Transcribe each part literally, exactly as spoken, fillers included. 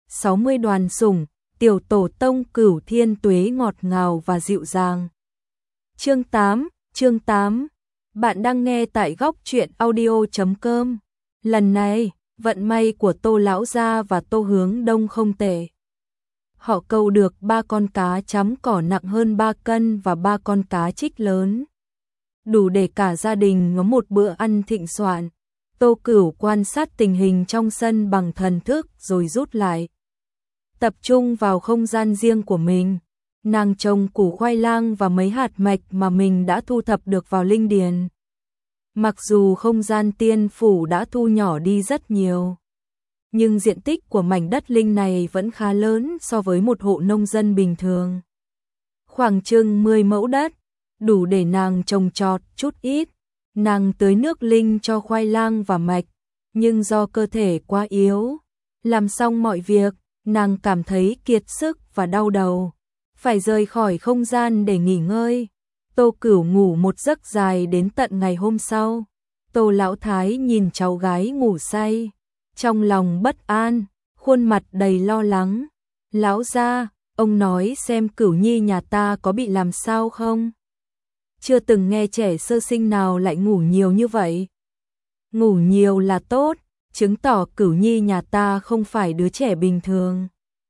sáu mươi đoàn sủng, tiểu tổ tông Cửu Thiên Tuế ngọt ngào và dịu dàng. Chương tám, chương tám. Bạn đang nghe tại góc truyện audio chấm com. Lần này, vận may của Tô lão gia và Tô Hướng Đông không tệ. Họ câu được ba con cá chấm cỏ nặng hơn ba cân và ba con cá trích lớn, đủ để cả gia đình có một bữa ăn thịnh soạn. Tô Cửu quan sát tình hình trong sân bằng thần thức rồi rút lại, tập trung vào không gian riêng của mình. Nàng trồng củ khoai lang và mấy hạt mạch mà mình đã thu thập được vào linh điền. Mặc dù không gian tiên phủ đã thu nhỏ đi rất nhiều, nhưng diện tích của mảnh đất linh này vẫn khá lớn so với một hộ nông dân bình thường. Khoảng chừng mười mẫu đất, đủ để nàng trồng trọt chút ít. Nàng tưới nước linh cho khoai lang và mạch, nhưng do cơ thể quá yếu, làm xong mọi việc, nàng cảm thấy kiệt sức và đau đầu, phải rời khỏi không gian để nghỉ ngơi. Tô Cửu ngủ một giấc dài đến tận ngày hôm sau. Tô lão thái nhìn cháu gái ngủ say, trong lòng bất an, khuôn mặt đầy lo lắng. Lão gia, ông nói xem Cửu nhi nhà ta có bị làm sao không? Chưa từng nghe trẻ sơ sinh nào lại ngủ nhiều như vậy. Ngủ nhiều là tốt, chứng tỏ Cửu nhi nhà ta không phải đứa trẻ bình thường.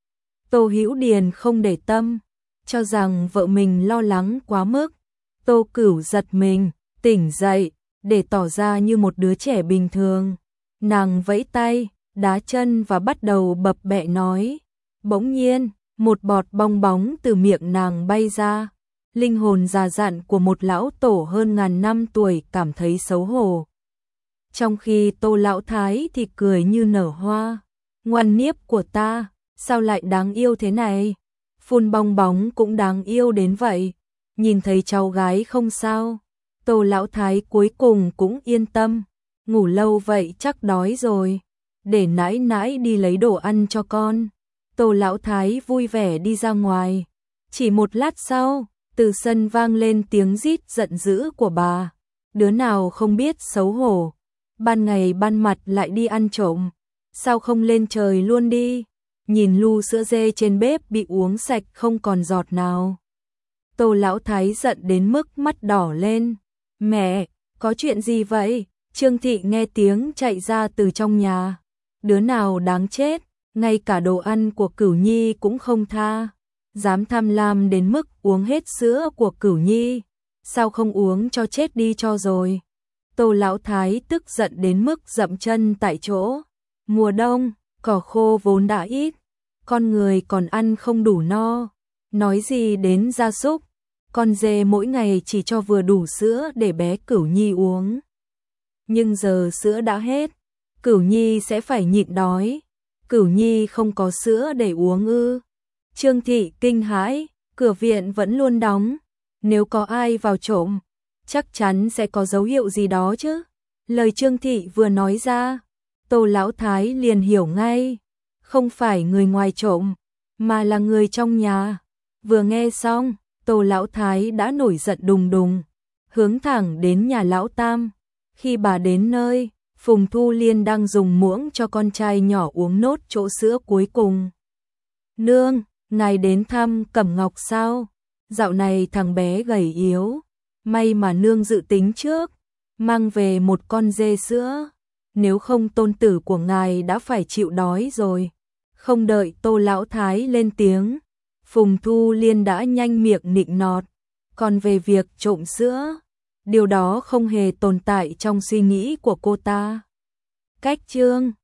Tô Hữu Điền không để tâm, cho rằng vợ mình lo lắng quá mức. Tô Cửu giật mình, tỉnh dậy, để tỏ ra như một đứa trẻ bình thường. Nàng vẫy tay, đá chân và bắt đầu bập bẹ nói. Bỗng nhiên, một bọt bong bóng từ miệng nàng bay ra. Linh hồn già dặn của một lão tổ hơn ngàn năm tuổi cảm thấy xấu hổ. Trong khi Tô lão thái thì cười như nở hoa. Ngoan niếp của ta, sao lại đáng yêu thế này? Phun bong bóng cũng đáng yêu đến vậy. Nhìn thấy cháu gái không sao, Tô lão thái cuối cùng cũng yên tâm. Ngủ lâu vậy chắc đói rồi, để nãi nãi đi lấy đồ ăn cho con. Tô lão thái vui vẻ đi ra ngoài. Chỉ một lát sau, từ sân vang lên tiếng rít giận dữ của bà. Đứa nào không biết xấu hổ, ban ngày ban mặt lại đi ăn trộm, sao không lên trời luôn đi? Nhìn lu sữa dê trên bếp bị uống sạch không còn giọt nào. Tô lão thái giận đến mức mắt đỏ lên. Mẹ, có chuyện gì vậy? Trương Thị nghe tiếng chạy ra từ trong nhà. Đứa nào đáng chết, ngay cả đồ ăn của Cửu nhi cũng không tha. Dám tham lam đến mức uống hết sữa của Cửu nhi, sao không uống cho chết đi cho rồi. Tô lão thái tức giận đến mức dậm chân tại chỗ. Mùa đông, cỏ khô vốn đã ít, con người còn ăn không đủ no, nói gì đến gia súc. Con dê mỗi ngày chỉ cho vừa đủ sữa để bé Cửu nhi uống. Nhưng giờ sữa đã hết, Cửu nhi sẽ phải nhịn đói. Cửu nhi không có sữa để uống ư? Trương Thị kinh hãi, cửa viện vẫn luôn đóng, nếu có ai vào trộm, chắc chắn sẽ có dấu hiệu gì đó chứ. Lời Trương Thị vừa nói ra, Tô lão thái liền hiểu ngay, không phải người ngoài trộm, mà là người trong nhà. Vừa nghe xong, Tô lão thái đã nổi giận đùng đùng, hướng thẳng đến nhà lão tam. Khi bà đến nơi, Phùng Thu Liên đang dùng muỗng cho con trai nhỏ uống nốt chỗ sữa cuối cùng. Nương, ngài đến thăm Cẩm Ngọc sao? Dạo này thằng bé gầy yếu, may mà nương dự tính trước, mang về một con dê sữa, nếu không tôn tử của ngài đã phải chịu đói rồi. Không đợi Tô lão thái lên tiếng, Phùng Thu Liên đã nhanh miệng nịnh nọt. Còn về việc trộm sữa, điều đó không hề tồn tại trong suy nghĩ của cô ta. Cách chương